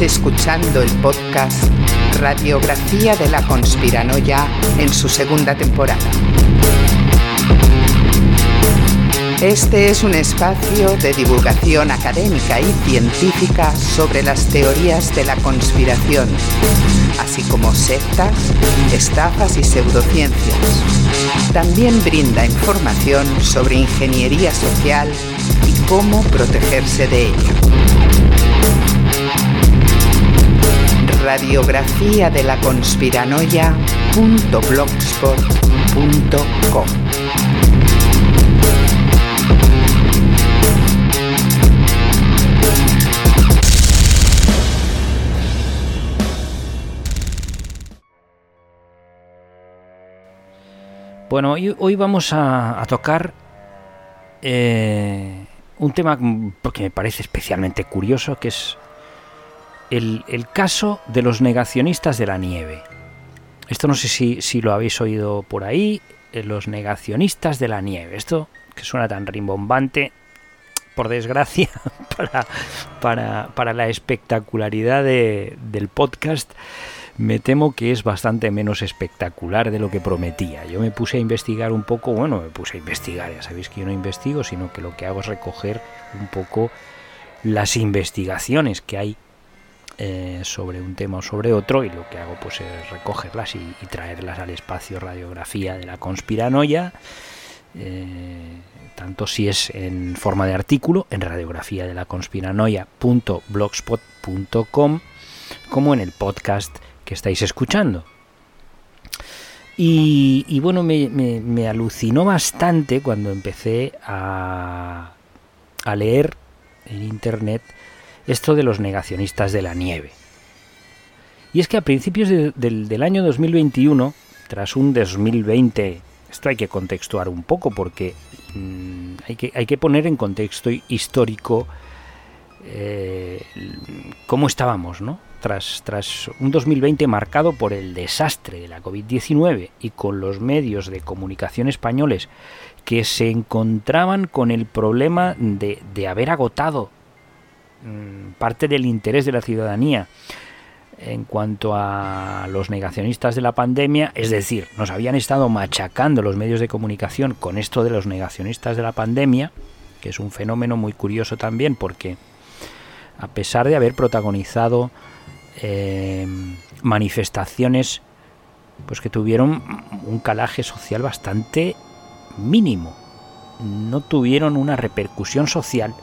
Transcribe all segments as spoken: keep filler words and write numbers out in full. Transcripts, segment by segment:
escuchando el podcast Radiografía de la Conspiranoia en su segunda temporada. Este es un espacio de divulgación académica y científica sobre las teorías de la conspiración, así como sectas, estafas y pseudociencias. También brinda información sobre ingeniería social y cómo protegerse de ella. Radiografía de la Conspiranoia punto blogspot punto com. Bueno, hoy, hoy vamos a, a tocar eh, un tema que me parece especialmente curioso, que es el, el caso de los negacionistas de la nieve. Esto no sé si, si lo habéis oído por ahí, eh, los negacionistas de la nieve. Esto que suena tan rimbombante, por desgracia, para, para, para la espectacularidad de, del podcast, me temo que es bastante menos espectacular de lo que prometía. Yo me puse a investigar un poco, bueno, me puse a investigar, ya sabéis que yo no investigo, sino que lo que hago es recoger un poco las investigaciones que hay eh, sobre un tema o sobre otro, y lo que hago pues es recogerlas y, y traerlas al espacio Radiografía de la Conspiranoia, eh, tanto si es en forma de artículo en radiografía de la conspiranoia punto blogspot punto com como en el podcast que estáis escuchando. Y, y bueno, me, me, me alucinó bastante cuando empecé a, a leer en internet esto de los negacionistas de la nieve. Y es que a principios de, del, del año dos mil veintiuno, tras un dos mil veinte, esto hay que contextuar un poco porque mmm, hay, que, hay que poner en contexto histórico eh, cómo estábamos, ¿no? Tras, tras un dos mil veinte marcado por el desastre de la covid diecinueve y con los medios de comunicación españoles que se encontraban con el problema de, de haber agotado mmm, parte del interés de la ciudadanía en cuanto a los negacionistas de la pandemia, es decir, nos habían estado machacando los medios de comunicación con esto de los negacionistas de la pandemia, que es un fenómeno muy curioso también porque a pesar de haber protagonizado Eh, manifestaciones pues que tuvieron un calaje social bastante mínimo, no tuvieron una repercusión social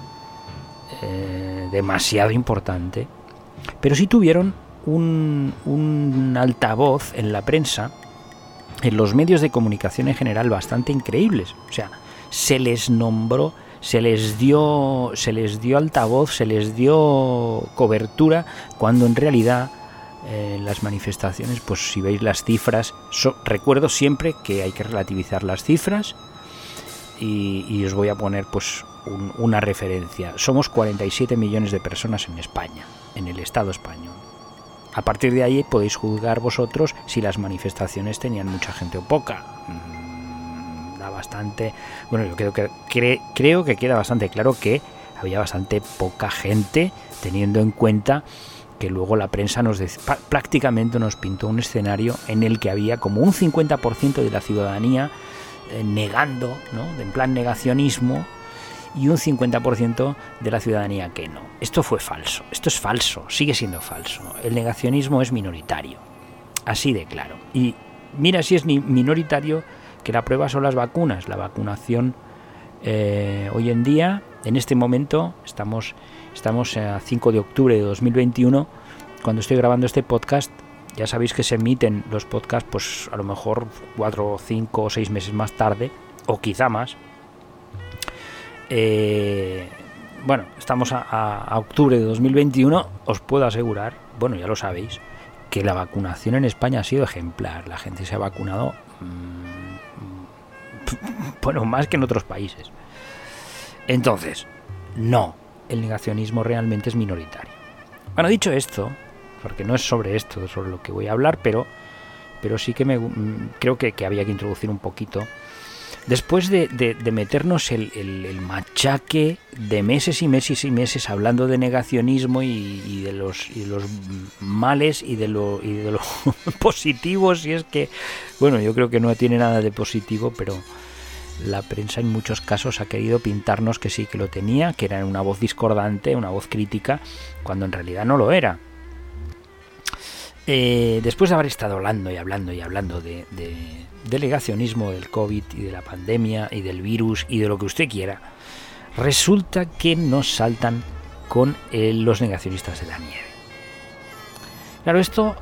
eh, demasiado importante, pero sí tuvieron un, un altavoz en la prensa, en los medios de comunicación en general, bastante increíbles. O sea, se les nombró, se les dio se les dio altavoz, se les dio cobertura, cuando en realidad eh, las manifestaciones, pues si veis las cifras, so, recuerdo siempre que hay que relativizar las cifras y, y os voy a poner pues un, una referencia. Somos cuarenta y siete millones de personas en España, en el Estado español. A partir de ahí podéis juzgar vosotros si las manifestaciones tenían mucha gente o poca. Bastante, bueno, yo creo que cre, creo que queda bastante claro que había bastante poca gente, teniendo en cuenta que luego la prensa nos de, prácticamente nos pintó un escenario en el que había como un cincuenta por ciento de la ciudadanía eh, negando, ¿no?, en plan negacionismo, y un cincuenta por ciento de la ciudadanía que no. Esto fue falso, esto es falso, sigue siendo falso. El negacionismo es minoritario, así de claro. Y mira si es minoritario, que la prueba son las vacunas. La vacunación eh, hoy en día, en este momento, estamos, estamos a cinco de octubre de dos mil veintiuno, cuando estoy grabando este podcast. Ya sabéis que se emiten los podcasts pues a lo mejor cuatro, cinco o seis meses más tarde, o quizá más. Eh, bueno, estamos a, a, a octubre de dos mil veintiuno, os puedo asegurar, bueno, ya lo sabéis, que la vacunación en España ha sido ejemplar. La gente se ha vacunado mmm, bueno, más que en otros países. Entonces, no, el negacionismo realmente es minoritario. Bueno, dicho esto, porque no es sobre esto, sobre lo que voy a hablar, pero, pero sí que me creo que, que había que introducir un poquito después de, de, de meternos el, el, el machaque de meses y meses y meses hablando de negacionismo y, y, de, los, y de los males y de lo, y de lo positivos, y es que, bueno, yo creo que no tiene nada de positivo, pero la prensa en muchos casos ha querido pintarnos que sí que lo tenía, que era una voz discordante, una voz crítica, cuando en realidad no lo era. Eh, después de haber estado hablando y hablando y hablando de, de, de negacionismo, del COVID y de la pandemia y del virus y de lo que usted quiera, resulta que nos saltan con eh, los negacionistas de la nieve. Claro, esto,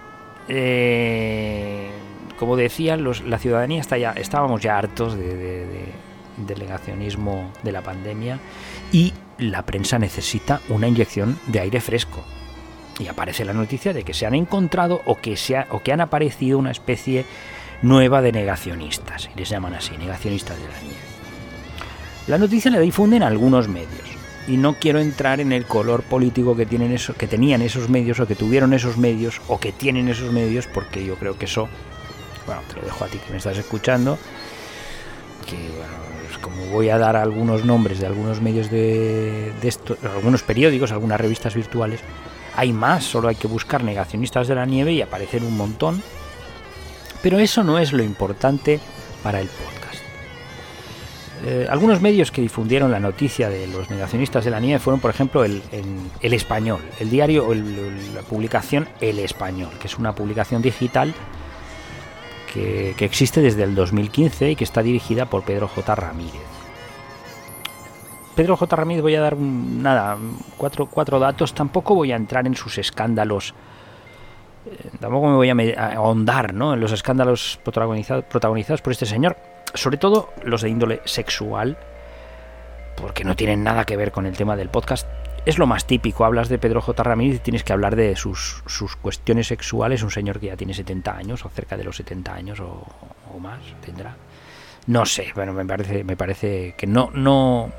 eh, como decía, los, la ciudadanía está ya, estábamos ya hartos de, de, de, del negacionismo de la pandemia, y la prensa necesita una inyección de aire fresco. Y aparece la noticia de que se han encontrado o que, se ha, o que han aparecido una especie nueva de negacionistas, y les llaman así, negacionistas de la nieve. La noticia la difunden algunos medios, y no quiero entrar en el color político que tienen eso, que tenían esos medios, o que tuvieron esos medios, o que tienen esos medios, porque yo creo que eso, bueno, te lo dejo a ti que me estás escuchando, que bueno, como voy a dar algunos nombres de algunos medios de, de estos, algunos periódicos, algunas revistas virtuales. Hay más, solo hay que buscar negacionistas de la nieve y aparecen un montón. Pero eso no es lo importante para el podcast. Eh, algunos medios que difundieron la noticia de los negacionistas de la nieve fueron, por ejemplo, el, el, el Español, el diario, el, la publicación El Español, que es una publicación digital que, que existe desde el dos mil quince y que está dirigida por Pedro J. Ramírez. Pedro J. Ramírez, voy a dar un, nada, cuatro, cuatro datos, tampoco voy a entrar en sus escándalos, eh, tampoco me voy a, me, a ahondar, ¿no?, en los escándalos protagonizados, protagonizados por este señor, sobre todo los de índole sexual, porque no tienen nada que ver con el tema del podcast. Es lo más típico, hablas de Pedro J. Ramírez y tienes que hablar de sus, sus cuestiones sexuales, un señor que ya tiene setenta años, o cerca de los setenta años, o, o más, tendrá. No sé, bueno, me parece, me parece que no... no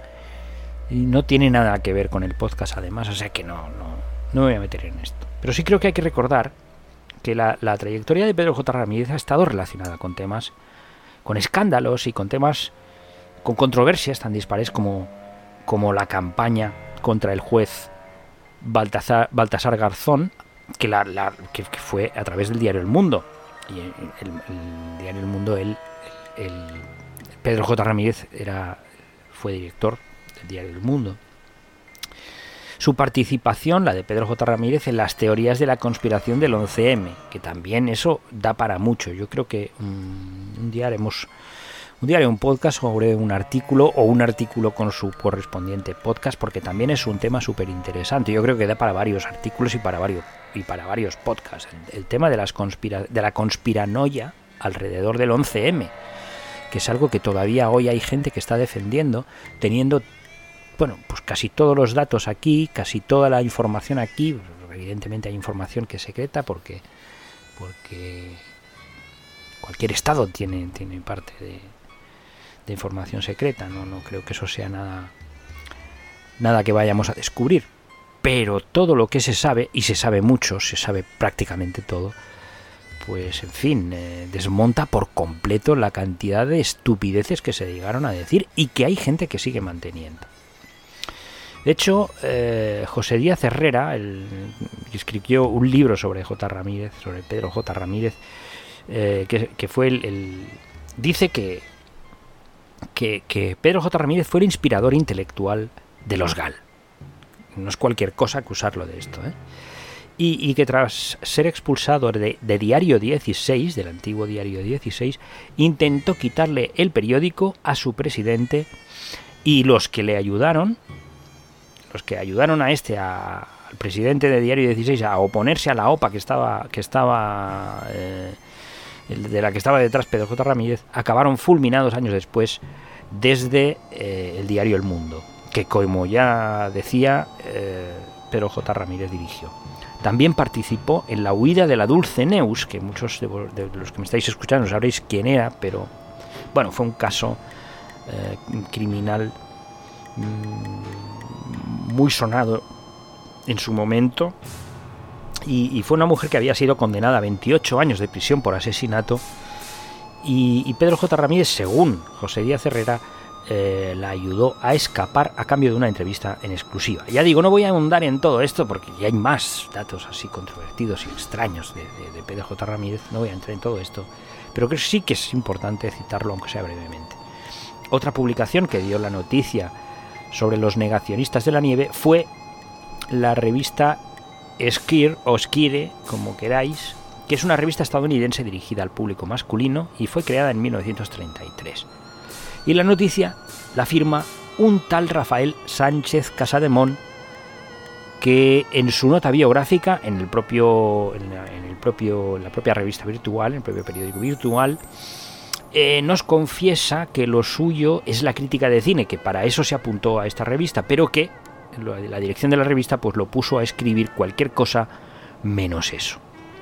Y no tiene nada que ver con el podcast, además, o sea que no, no, no me voy a meter en esto. Pero sí creo que hay que recordar que la, la trayectoria de Pedro J. Ramírez ha estado relacionada con temas, con escándalos y con temas, con controversias tan dispares como, como la campaña contra el juez Baltasar, Baltasar Garzón, que, la, la, que, que fue a través del diario El Mundo. Y el, el, el diario El Mundo, él, el, el, Pedro J. Ramírez era, fue director del diario El Mundo. Su participación, la de Pedro J. Ramírez, en las teorías de la conspiración del once eme, que también eso da para mucho. Yo creo que um, un día haremos un día haré un podcast sobre un artículo, o un artículo con su correspondiente podcast, porque también es un tema súper interesante. Yo creo que da para varios artículos y para varios y para varios podcasts. El, el tema de las conspira, de la conspiranoia alrededor del once eme, que es algo que todavía hoy hay gente que está defendiendo, teniendo, bueno, pues casi todos los datos aquí, casi toda la información aquí. Evidentemente hay información que es secreta porque porque cualquier estado tiene tiene parte de, de información secreta. No no creo que eso sea nada nada que vayamos a descubrir. Pero todo lo que se sabe, y se sabe mucho, se sabe prácticamente todo, pues en fin, eh, desmonta por completo la cantidad de estupideces que se llegaron a decir y que hay gente que sigue manteniendo. De hecho, eh, José Díaz Herrera, el, escribió un libro sobre J. Ramírez, sobre Pedro J. Ramírez, eh, que, que fue el, el dice que, que, que Pedro J. Ramírez fue el inspirador intelectual de los GAL. No es cualquier cosa acusarlo de esto, ¿eh? Y, y que tras ser expulsado de, de Diario dieciséis, del antiguo Diario dieciséis, intentó quitarle el periódico a su presidente, y los que le ayudaron, los que ayudaron a este, a, al presidente de Diario dieciséis, a oponerse a la OPA que estaba, que estaba eh, de la que estaba detrás Pedro J. Ramírez, acabaron fulminados años después desde eh, el diario El Mundo, que, como ya decía, eh, Pedro J. Ramírez dirigió. También participó en la huida de la Dulce Neus, que muchos de, vos, de los que me estáis escuchando sabréis quién era, pero bueno, fue un caso eh, criminal mmm, muy sonado en su momento, y, y fue una mujer que había sido condenada a veintiocho años de prisión por asesinato, y, y Pedro J. Ramírez, según José Díaz Herrera, eh, la ayudó a escapar a cambio de una entrevista en exclusiva. Ya digo, no voy a ahondar en todo esto porque ya hay más datos así controvertidos y extraños de, de, de Pedro J. Ramírez, no voy a entrar en todo esto, pero creo que sí que es importante citarlo, aunque sea brevemente. Otra publicación que dio la noticia sobre los negacionistas de la nieve fue la revista Esquire o Esquire, como queráis, que es una revista estadounidense dirigida al público masculino y fue creada en mil novecientos treinta y tres. Y la noticia la firma un tal Rafael Sánchez Casademón, que en su nota biográfica, en el propio, en la, en el propio, en la propia revista virtual, en el propio periódico virtual, eh, nos confiesa que lo suyo es la crítica de cine, que para eso se apuntó a esta revista, pero que la dirección de la revista pues lo puso a escribir cualquier cosa menos eso.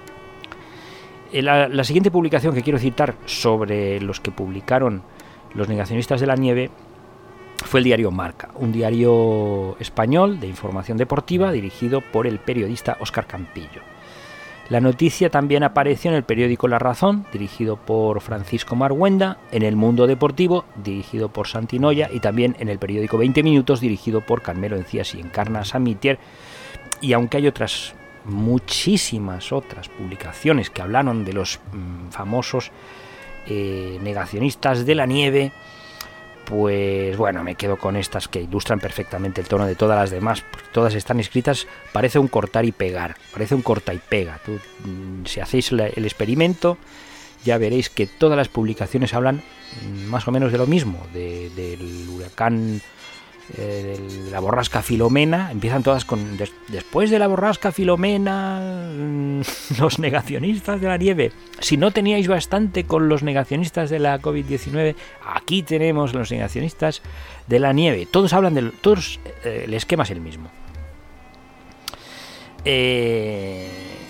La, la siguiente publicación que quiero citar sobre los que publicaron los negacionistas de la nieve fue el diario Marca, un diario español de información deportiva dirigido por el periodista Óscar Campillo. La noticia también apareció en el periódico La Razón, dirigido por Francisco Marguenda, en El Mundo Deportivo, dirigido por Santi Noya, y también en el periódico veinte minutos, dirigido por Carmelo Encías y Encarna Samitier. Y aunque hay otras, muchísimas otras publicaciones que hablaron de los mmm, famosos eh, negacionistas de la nieve, pues bueno, me quedo con estas que ilustran perfectamente el tono de todas las demás, porque todas están escritas, parece un cortar y pegar, parece un corta y pega. Tú, si hacéis el experimento, ya veréis que todas las publicaciones hablan más o menos de lo mismo, de, del huracán, eh, de la borrasca Filomena. Empiezan todas con, des, después de la borrasca Filomena, los negacionistas de la nieve. Si no teníais bastante con los negacionistas de la covid diecinueve, aquí tenemos los negacionistas de la nieve. Todos hablan de... Todos, eh, el esquema es el mismo. Eh,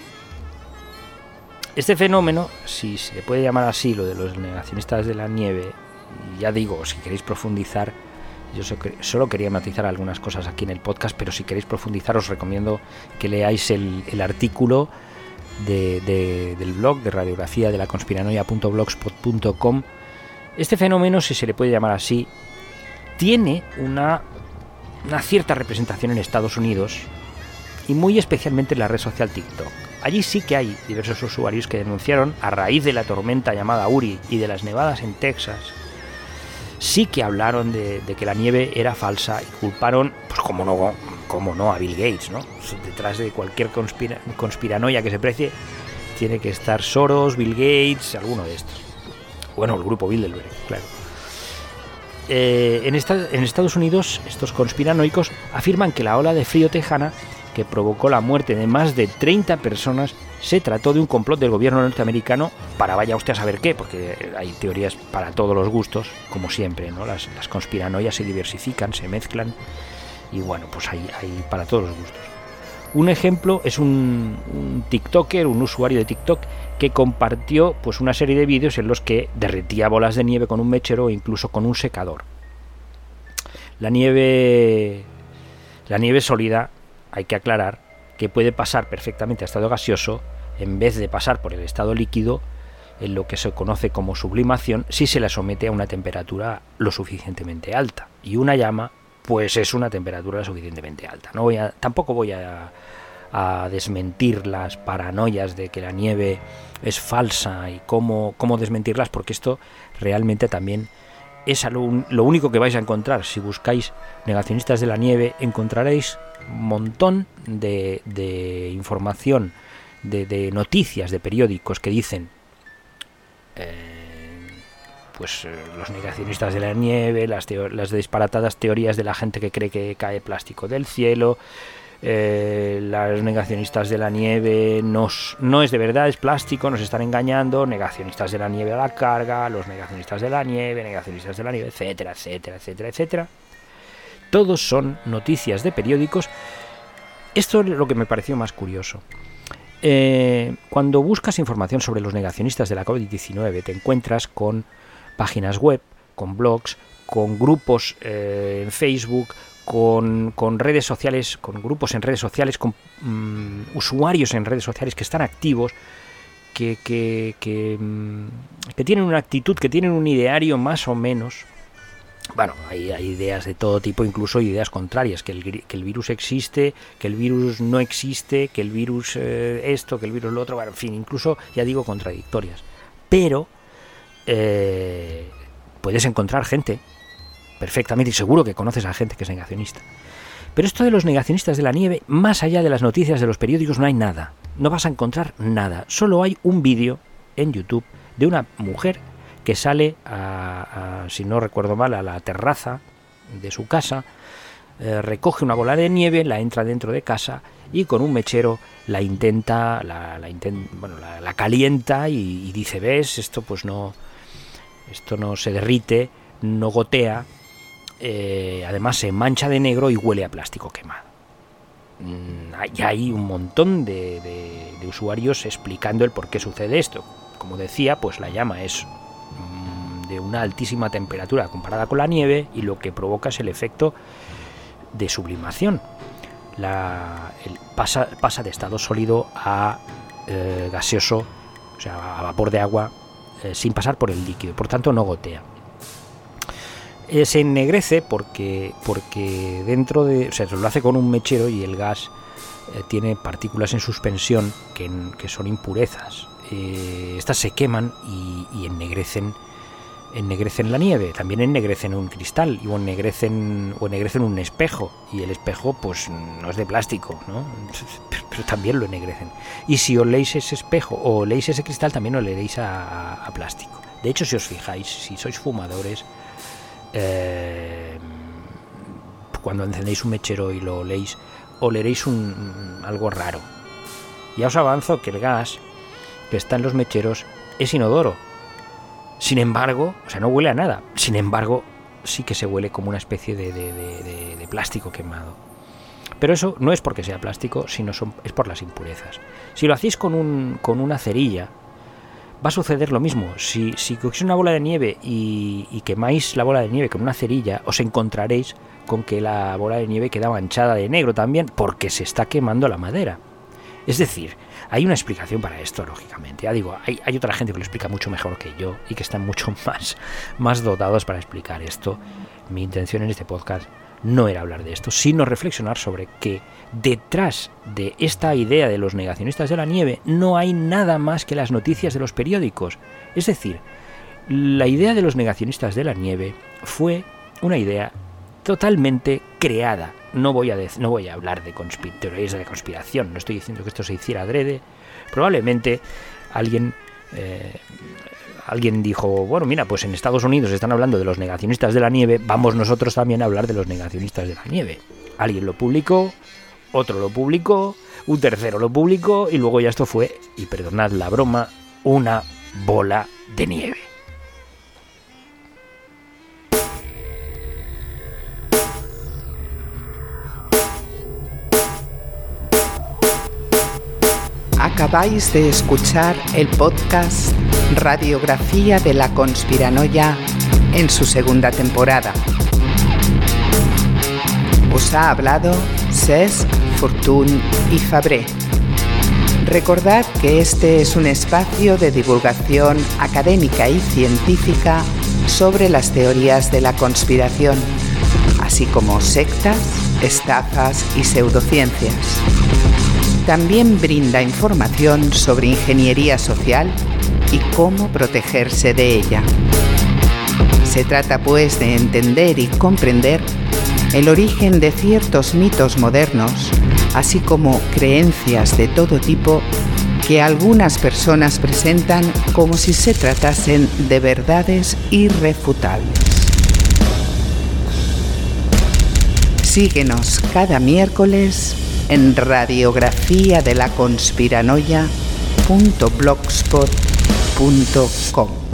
este fenómeno, si se puede llamar así, lo de los negacionistas de la nieve, ya digo, si queréis profundizar, yo solo quería matizar algunas cosas aquí en el podcast, pero si queréis profundizar os recomiendo que leáis el, el artículo de, de, del blog de radiografía de la conspiranoia punto blogspot punto com. Este fenómeno, si se le puede llamar así, tiene una, una cierta representación en Estados Unidos y muy especialmente en la red social TikTok. Allí sí que hay diversos usuarios que denunciaron, a raíz de la tormenta llamada Uri y de las nevadas en Texas, sí que hablaron de, de que la nieve era falsa y culparon, pues como no, como no, a Bill Gates, ¿no? Detrás de cualquier conspira, conspiranoia que se precie tiene que estar Soros, Bill Gates, alguno de estos. Bueno, el grupo Bilderberg, claro. Eh, en, esta, en Estados Unidos, estos conspiranoicos afirman que la ola de frío tejana que provocó la muerte de más de treinta personas se trató de un complot del gobierno norteamericano para vaya usted a saber qué, porque hay teorías para todos los gustos, como siempre, ¿no? Las, las conspiranoias se diversifican, se mezclan y bueno, pues hay, hay para todos los gustos. Un ejemplo es un, un TikToker, un usuario de TikTok que compartió pues una serie de vídeos en los que derretía bolas de nieve con un mechero o incluso con un secador. La nieve, la nieve sólida, hay que aclarar que puede pasar perfectamente a estado gaseoso en vez de pasar por el estado líquido, en lo que se conoce como sublimación, si se la somete a una temperatura lo suficientemente alta. Y una llama, pues es una temperatura lo suficientemente alta. No voy a, tampoco voy a, a desmentir las paranoias de que la nieve es falsa y cómo, cómo desmentirlas, porque esto realmente también es lo, lo único que vais a encontrar. Si buscáis negacionistas de la nieve, encontraréis un montón de, de información, de, de noticias de periódicos que dicen eh, pues eh, los negacionistas de la nieve, las, teo- las disparatadas teorías de la gente que cree que cae plástico del cielo, eh, los negacionistas de la nieve no, no es de verdad, es plástico, nos están engañando, negacionistas de la nieve a la carga, los negacionistas de la nieve, negacionistas de la nieve, etcétera, etcétera, etcétera, etcétera. Todos son noticias de periódicos. Esto es lo que me pareció más curioso. Eh, cuando buscas información sobre los negacionistas de la covid diecinueve, te encuentras con páginas web, con blogs, con grupos eh, en Facebook, con, con redes sociales, con grupos en redes sociales, con um, usuarios en redes sociales que están activos, que, que, que, que tienen una actitud, que tienen un ideario más o menos. Bueno, hay, hay ideas de todo tipo, incluso ideas contrarias, que el, que el virus existe, que el virus no existe, que el virus eh, esto, que el virus lo otro, bueno, en fin, incluso, ya digo, contradictorias. Pero eh, puedes encontrar gente, perfectamente, y seguro que conoces a gente que es negacionista. Pero esto de los negacionistas de la nieve, más allá de las noticias de los periódicos, no hay nada. No vas a encontrar nada. Solo hay un vídeo en YouTube de una mujer que sale, a, a, si no recuerdo mal, a la terraza de su casa, eh, recoge una bola de nieve, la entra dentro de casa y con un mechero la intenta, la, la, intent, bueno, la, la calienta y, y dice, ves, esto pues no, esto no se derrite, no gotea, eh, además se mancha de negro y huele a plástico quemado. Mm, ya hay un montón de, de, de usuarios explicando el por qué sucede esto. Como decía, pues la llama es de una altísima temperatura comparada con la nieve y lo que provoca es el efecto de sublimación. La, el, pasa, pasa de estado sólido a eh, gaseoso, o sea, a vapor de agua, eh, sin pasar por el líquido, por tanto no gotea. Eh, se ennegrece porque, porque dentro de, o sea, se lo hace con un mechero y el gas eh, tiene partículas en suspensión que, que son impurezas. Eh, estas se queman y, y ennegrecen ennegrecen la nieve, también ennegrecen un cristal o ennegrecen, o ennegrecen un espejo, y el espejo pues no es de plástico, ¿no? Pero también lo ennegrecen. Y si oléis ese espejo o oléis ese cristal, también oleréis a, a, a plástico. De hecho, si os fijáis, si sois fumadores, eh, cuando encendéis un mechero y lo oléis, oleréis un, algo raro. Ya os avanzo que el gas que está en los mecheros es inodoro. Sin embargo, o sea, no huele a nada. Sin embargo, sí que se huele como una especie de, de, de, de, de plástico quemado. Pero eso no es porque sea plástico, sino son, es por las impurezas. Si lo hacéis con, un, con una cerilla, va a suceder lo mismo. Si, si cogéis una bola de nieve y, y quemáis la bola de nieve con una cerilla, os encontraréis con que la bola de nieve queda manchada de negro también, porque se está quemando la madera. Es decir, hay una explicación para esto, lógicamente. Ya digo, hay, hay otra gente que lo explica mucho mejor que yo y que están mucho más, más dotados para explicar esto. Mi intención en este podcast no era hablar de esto, sino reflexionar sobre que detrás de esta idea de los negacionistas de la nieve no hay nada más que las noticias de los periódicos. Es decir, la idea de los negacionistas de la nieve fue una idea totalmente creada. No voy a, dec- no voy a hablar de conspir- teorías de conspiración, no estoy diciendo que esto se hiciera adrede. Probablemente alguien, eh, alguien dijo, bueno, mira, pues en Estados Unidos están hablando de los negacionistas de la nieve, vamos nosotros también a hablar de los negacionistas de la nieve. Alguien lo publicó, otro lo publicó, un tercero lo publicó y luego ya esto fue, y perdonad la broma, una bola de nieve. Acabáis de escuchar el podcast Radiografía de la Conspiranoia en su segunda temporada. Os ha hablado Cesc, Fortuny y Fabré. Recordad que este es un espacio de divulgación académica y científica sobre las teorías de la conspiración, así como sectas, estafas y pseudociencias. También brinda información sobre ingeniería social y cómo protegerse de ella. Se trata pues de entender y comprender el origen de ciertos mitos modernos, así como creencias de todo tipo que algunas personas presentan como si se tratasen de verdades irrefutables. Síguenos cada miércoles en radiografía de la conspiranoia punto blogspot punto com.